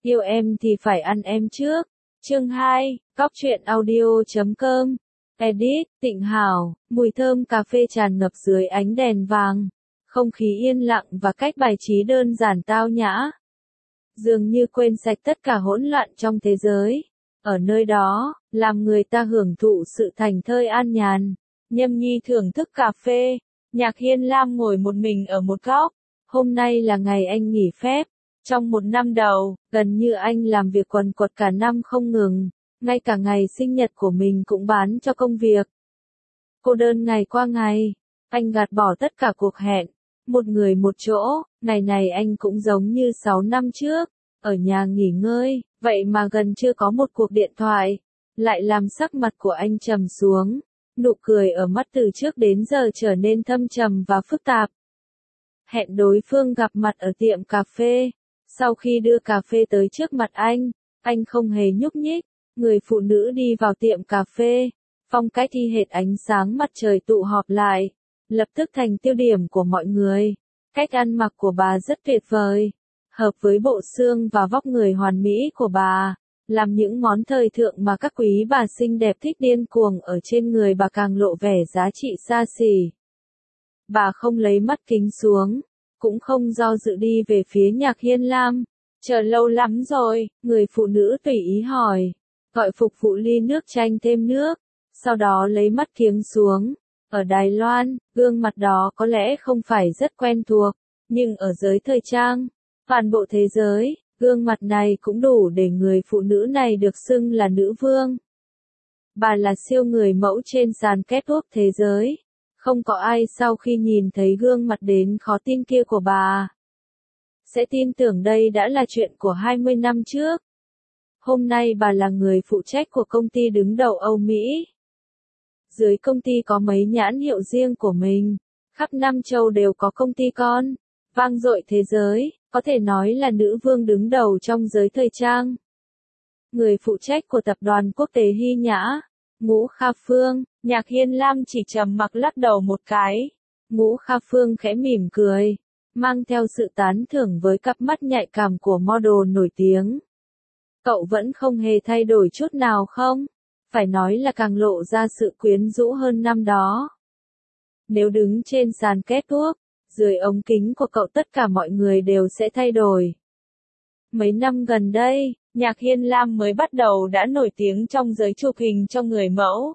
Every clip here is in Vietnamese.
Yêu em thì phải ăn em trước. Chương 2, Cóc truyện audio.com. Edit, Tịnh Hảo, mùi thơm cà phê tràn ngập dưới ánh đèn vàng. Không khí yên lặng và cách bài trí đơn giản tao nhã. Dường như quên sạch tất cả hỗn loạn trong thế giới. Ở nơi đó, làm người ta hưởng thụ sự thảnh thơi an nhàn. Nhâm nhi thưởng thức cà phê. Nhạc Hiên Lam ngồi một mình ở một góc. Hôm nay là ngày anh nghỉ phép. Trong một năm đầu, gần như anh làm việc quần quật cả năm không ngừng. Ngay cả ngày sinh nhật của mình cũng bán cho công việc. Cô đơn ngày qua ngày. Anh gạt bỏ tất cả cuộc hẹn. Một người một chỗ. Ngày này anh cũng giống như 6 năm trước. Ở nhà nghỉ ngơi. Vậy mà gần chưa có một cuộc điện thoại. Lại làm sắc mặt của anh trầm xuống. Nụ cười ở mắt từ trước đến giờ trở nên thâm trầm và phức tạp. Hẹn đối phương gặp mặt ở tiệm cà phê. Sau khi đưa cà phê tới trước mặt anh không hề nhúc nhích. Người phụ nữ đi vào tiệm cà phê. Phong cách y hệt ánh sáng mặt trời tụ họp lại. Lập tức thành tiêu điểm của mọi người. Cách ăn mặc của bà rất tuyệt vời. Hợp với bộ xương và vóc người hoàn mỹ của bà. Làm những món thời thượng mà các quý bà xinh đẹp thích điên cuồng ở trên người bà càng lộ vẻ giá trị xa xỉ. Bà không lấy mắt kính xuống. Cũng không do dự đi về phía Nhạc Hiên Lam. Chờ lâu lắm rồi, người phụ nữ tùy ý hỏi. Gọi phục vụ ly nước chanh thêm nước. Sau đó lấy mắt kiếng xuống. Ở Đài Loan, gương mặt đó có lẽ không phải rất quen thuộc. Nhưng ở giới thời trang, toàn bộ thế giới, gương mặt này cũng đủ để người phụ nữ này được xưng là nữ vương. Bà là siêu người mẫu trên sàn catwalk thế giới. Không có ai sau khi nhìn thấy gương mặt đến khó tin kia của bà sẽ tin tưởng đây đã là chuyện của 20 năm trước. Hôm nay bà là người phụ trách của công ty đứng đầu Âu Mỹ. Dưới công ty có mấy nhãn hiệu riêng của mình. Khắp năm châu đều có công ty con. Vang dội thế giới, có thể nói là nữ vương đứng đầu trong giới thời trang. Người phụ trách của tập đoàn quốc tế Hy Nhã. Ngũ Kha Phương. Nhạc Hiên Lam chỉ trầm mặc lắc đầu một cái. Ngũ Kha Phương khẽ mỉm cười. Mang theo sự tán thưởng với cặp mắt nhạy cảm của model nổi tiếng. Cậu vẫn không hề thay đổi chút nào không? Phải nói là càng lộ ra sự quyến rũ hơn năm đó. Nếu đứng trên sàn catwalk, dưới ống kính của cậu tất cả mọi người đều sẽ thay đổi. Mấy năm gần đây, Nhạc Hiên Lam mới bắt đầu đã nổi tiếng trong giới chụp hình cho người mẫu.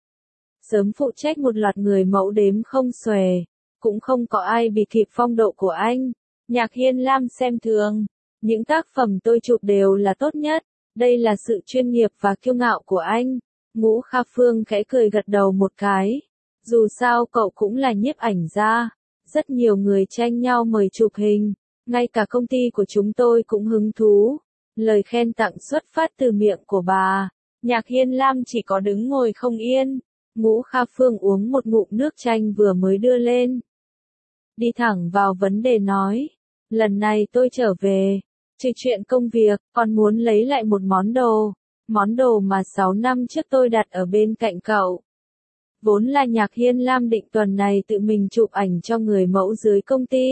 Sớm phụ trách một loạt người mẫu đếm không xuể. Cũng không có ai bị kịp phong độ của anh. Nhạc Hiên Lam xem thường. Những tác phẩm tôi chụp đều là tốt nhất. Đây là sự chuyên nghiệp và kiêu ngạo của anh. Ngũ Kha Phương khẽ cười gật đầu một cái. Dù sao cậu cũng là nhiếp ảnh gia. Rất nhiều người tranh nhau mời chụp hình. Ngay cả công ty của chúng tôi cũng hứng thú. Lời khen tặng xuất phát từ miệng của bà. Nhạc Hiên Lam chỉ có đứng ngồi không yên. Ngũ Kha Phương uống một ngụm nước chanh vừa mới đưa lên. Đi thẳng vào vấn đề nói. Lần này tôi trở về. Trừ chuyện công việc, còn muốn lấy lại một món đồ. Món đồ mà 6 năm trước tôi đặt ở bên cạnh cậu. Vốn là Nhạc Hiên Lam định tuần này tự mình chụp ảnh cho người mẫu dưới công ty.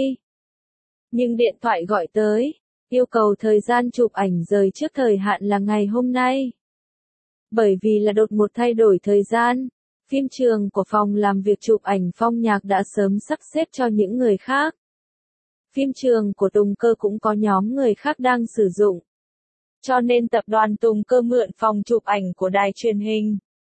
Nhưng điện thoại gọi tới. Yêu cầu thời gian chụp ảnh rời trước thời hạn là ngày hôm nay. Bởi vì là đột một thay đổi thời gian. Phim trường của phòng làm việc chụp ảnh Phong Nhạc đã sớm sắp xếp cho những người khác. Phim trường của Tùng Cơ cũng có nhóm người khác đang sử dụng. Cho nên tập đoàn Tùng Cơ mượn phòng chụp ảnh của đài truyền hình.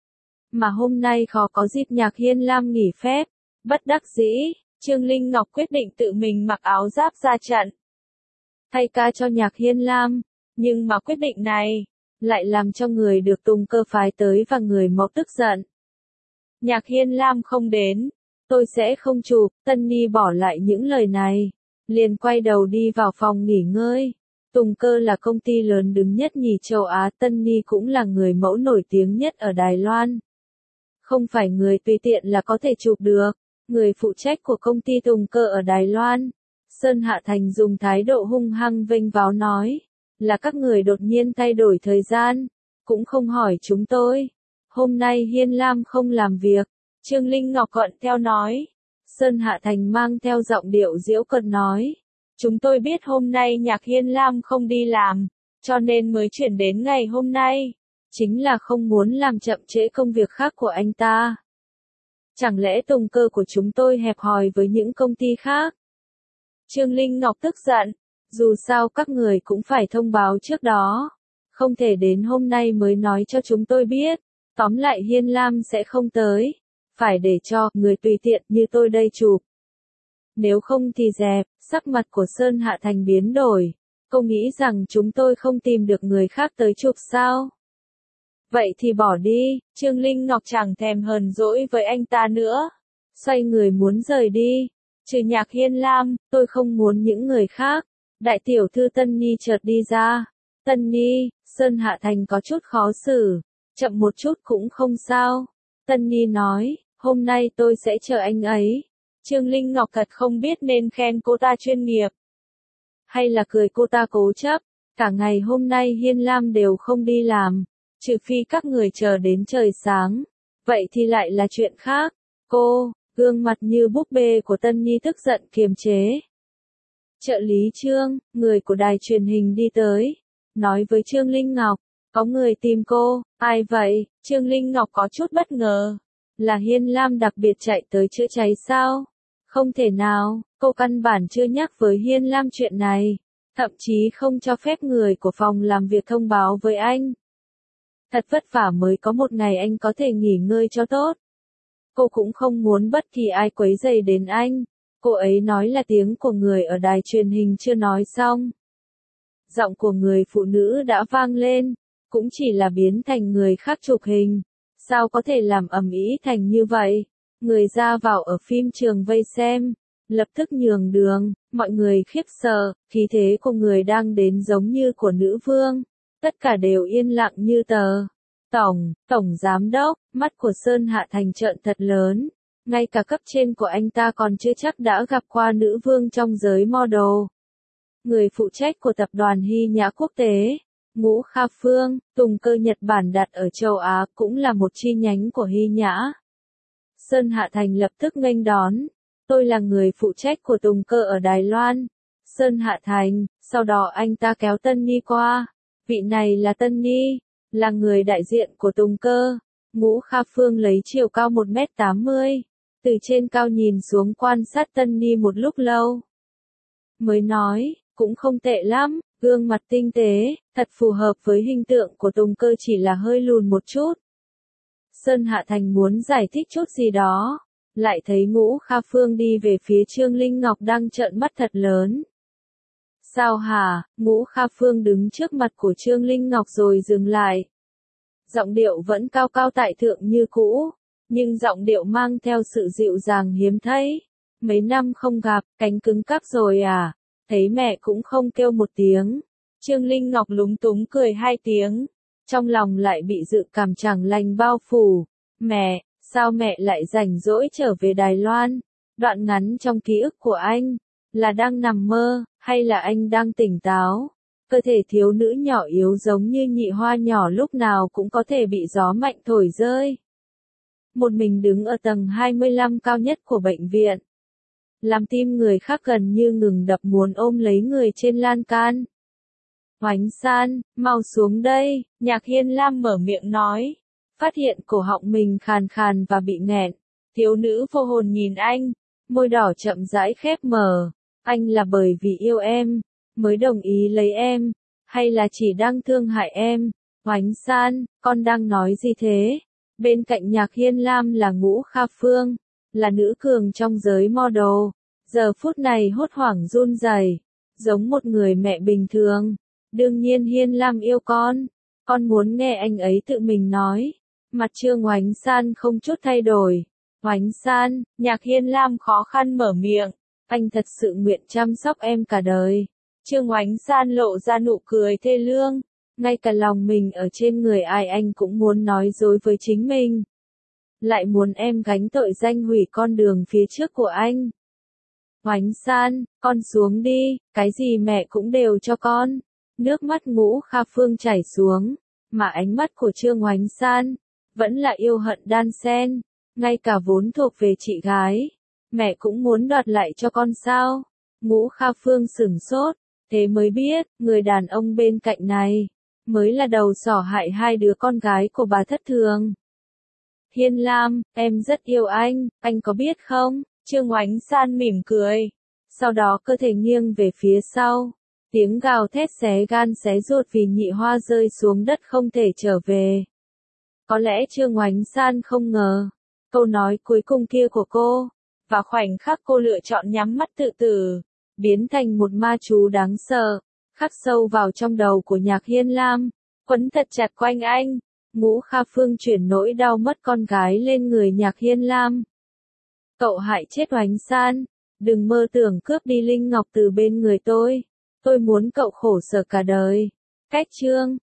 Mà hôm nay khó có dịp Nhạc Hiên Lam nghỉ phép. Bất đắc dĩ, Trương Linh Ngọc quyết định tự mình mặc áo giáp ra trận. Thay ca cho Nhạc Hiên Lam. Nhưng mà quyết định này lại làm cho người được Tùng Cơ phái tới và người mẫu tức giận. Nhạc Hiên Lam không đến. Tôi sẽ không chụp. Tân Ni bỏ lại những lời này. Liền quay đầu đi vào phòng nghỉ ngơi. Tùng Cơ là công ty lớn đứng nhất nhì châu Á. Tân Ni cũng là người mẫu nổi tiếng nhất ở Đài Loan. Không phải người tùy tiện là có thể chụp được. Người phụ trách của công ty Tùng Cơ ở Đài Loan, Sơn Hạ Thành dùng thái độ hung hăng vênh váo nói. Là các người đột nhiên thay đổi thời gian. Cũng không hỏi chúng tôi. Hôm nay Hiên Lam không làm việc. Trương Linh Ngọc cận theo nói. Sơn Hạ Thành mang theo giọng điệu giễu cợt nói. Chúng tôi biết hôm nay Nhạc Hiên Lam không đi làm. cho nên mới chuyển đến ngày hôm nay. Chính là không muốn làm chậm trễ công việc khác của anh ta. Chẳng lẽ Tùng Cơ của chúng tôi hẹp hòi với những công ty khác? Trương Linh Ngọc tức giận, dù sao các người cũng phải thông báo trước đó. Không thể đến hôm nay mới nói cho chúng tôi biết. Tóm lại Hiên Lam sẽ không tới. Phải để cho người tùy tiện như tôi đây chụp. Nếu không thì dẹp, sắc mặt của Sơn Hạ Thành biến đổi. Cô nghĩ rằng chúng tôi không tìm được người khác tới chụp sao? Vậy thì bỏ đi, Trương Linh Ngọc chẳng thèm hờn dỗi với anh ta nữa. Xoay người muốn rời đi. Trừ Nhạc Hiên Lam, tôi không muốn những người khác. Đại tiểu thư Tân Nhi chợt đi ra. Tân Nhi, Sơn Hạ Thành có chút khó xử. Chậm một chút cũng không sao. Tân Nhi nói, hôm nay tôi sẽ chờ anh ấy. Trương Linh Ngọc thật không biết nên khen cô ta chuyên nghiệp. Hay là cười cô ta cố chấp. Cả ngày hôm nay Hiên Lam đều không đi làm. Trừ phi các người chờ đến trời sáng. Vậy thì lại là chuyện khác. Cô, gương mặt như búp bê của Tân Nhi tức giận kiềm chế. Trợ lý Trương, người của đài truyền hình đi tới. Nói với Trương Linh Ngọc, có người tìm cô, ai vậy? Trương Linh Ngọc có chút bất ngờ. Là Hiên Lam đặc biệt chạy tới chữa cháy sao? Không thể nào, cô căn bản chưa nhắc với Hiên Lam chuyện này. Thậm chí không cho phép người của phòng làm việc thông báo với anh. Thật vất vả mới có một ngày anh có thể nghỉ ngơi cho tốt. Cô cũng không muốn bất kỳ ai quấy rầy đến anh. Cô ấy nói là tiếng của người ở đài truyền hình chưa nói xong. Giọng của người phụ nữ đã vang lên, cũng chỉ là biến thành người khác chụp hình. Sao có thể làm ầm ĩ thành như vậy? Người ra vào ở phim trường vây xem, lập tức nhường đường, mọi người khiếp sợ, khí thế của người đang đến giống như của nữ vương. Tất cả đều yên lặng như tờ. Tổng giám đốc, mắt của Sơn Hạ Thành trợn thật lớn. Ngay cả cấp trên của anh ta còn chưa chắc đã gặp qua nữ vương trong giới model. Người phụ trách của tập đoàn Hy Nhã Quốc tế, Ngũ Kha Phương, Tùng Cơ Nhật Bản đặt ở châu Á cũng là một chi nhánh của Hy Nhã. Sơn Hạ Thành lập tức nghênh đón. Tôi là người phụ trách của Tùng Cơ ở Đài Loan. Sơn Hạ Thành, sau đó anh ta kéo Tân Nhi qua. Vị này là Tân Nhi, là người đại diện của Tùng Cơ. Ngũ Kha Phương lấy chiều cao 1m80. Từ trên cao nhìn xuống quan sát Tân Nhi một lúc lâu. Mới nói, cũng không tệ lắm, gương mặt tinh tế, thật phù hợp với hình tượng của Tùng Cơ chỉ là hơi lùn một chút. Sơn Hạ Thành muốn giải thích chút gì đó, lại thấy Ngũ Kha Phương đi về phía Trương Linh Ngọc đang trợn mắt thật lớn. Sao hả? Ngũ Kha Phương đứng trước mặt của Trương Linh Ngọc rồi dừng lại. Giọng điệu vẫn cao cao tại thượng như cũ, nhưng giọng điệu mang theo sự dịu dàng hiếm thấy. Mấy năm không gặp, cánh cứng cáp rồi à? Thấy mẹ cũng không kêu một tiếng. Trương Linh Ngọc lúng túng cười hai tiếng. Trong lòng lại bị dự cảm chẳng lành bao phủ. Mẹ, sao mẹ lại rảnh rỗi trở về Đài Loan? Đoạn ngắn trong ký ức của anh, là đang nằm mơ, hay là anh đang tỉnh táo? Cơ thể thiếu nữ nhỏ yếu giống như nhị hoa nhỏ lúc nào cũng có thể bị gió mạnh thổi rơi. Một mình đứng ở tầng 25 cao nhất của bệnh viện. Làm tim người khác gần như ngừng đập muốn ôm lấy người trên lan can. Hoánh San, mau xuống đây, Nhạc Hiên Lam mở miệng nói. Phát hiện cổ họng mình khàn khàn và bị nghẹn. Thiếu nữ vô hồn nhìn anh, môi đỏ chậm rãi khép mở. Anh là bởi vì yêu em, mới đồng ý lấy em, hay là chỉ đang thương hại em? Hoánh San, con đang nói gì thế? Bên cạnh Nhạc Hiên Lam là Ngũ Kha Phương, là nữ cường trong giới model. Giờ phút này hốt hoảng run rẩy, giống một người mẹ bình thường. Đương nhiên Hiên Lam yêu con muốn nghe anh ấy tự mình nói. Mặt Trương Hoánh San không chút thay đổi. Hoánh San, Nhạc Hiên Lam khó khăn mở miệng. Anh thật sự nguyện chăm sóc em cả đời. Trương Hoánh San lộ ra nụ cười thê lương. Ngay cả lòng mình ở trên người ai anh cũng muốn nói dối với chính mình. Lại muốn em gánh tội danh hủy con đường phía trước của anh. Hoánh San, con xuống đi, cái gì mẹ cũng đều cho con. Nước mắt Ngũ Kha Phương chảy xuống, mà ánh mắt của Trương Hoánh San, vẫn là yêu hận đan xen. Ngay cả vốn thuộc về chị gái, mẹ cũng muốn đoạt lại cho con sao? Ngũ Kha Phương sửng sốt, Thế mới biết, người đàn ông bên cạnh này, mới là đầu sỏ hại hai đứa con gái của bà thất thường. Hiên Lam, em rất yêu anh có biết không? Trương Oánh San mỉm cười. Sau đó cơ thể nghiêng về phía sau. Tiếng gào thét xé gan xé ruột vì Nhị Hoa rơi xuống đất không thể trở về. Có lẽ Trương Oánh San không ngờ. Câu nói cuối cùng kia của cô. Và khoảnh khắc cô lựa chọn nhắm mắt tự tử. Biến thành một ma chú đáng sợ. Khắc sâu vào trong đầu của Nhạc Hiên Lam. Quấn thật chặt quanh anh. Ngũ Kha Phương chuyển nỗi đau mất con gái lên người Nhạc Hiên Lam. Cậu hại chết Oánh San. Đừng mơ tưởng cướp đi Linh Ngọc từ bên người tôi. Tôi muốn cậu khổ sở cả đời. Cách chương